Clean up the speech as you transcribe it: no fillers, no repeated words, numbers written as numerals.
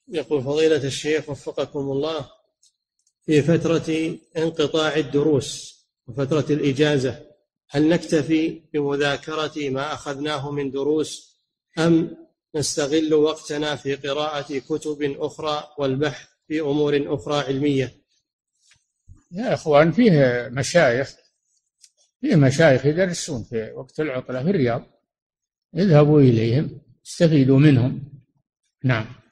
يقول فضيلة الشيخ وفقكم الله، في فترة انقطاع الدروس وفترة الإجازة هل نكتفي بمذاكرة ما أخذناه من دروس أم نستغل وقتنا في قراءة كتب أخرى والبحث في أمور أخرى علمية؟ يا إخوان، فيه مشايخ يدرسون في وقت العطلة في الرياض، اذهبوا إليهم استفيدوا منهم. نعم.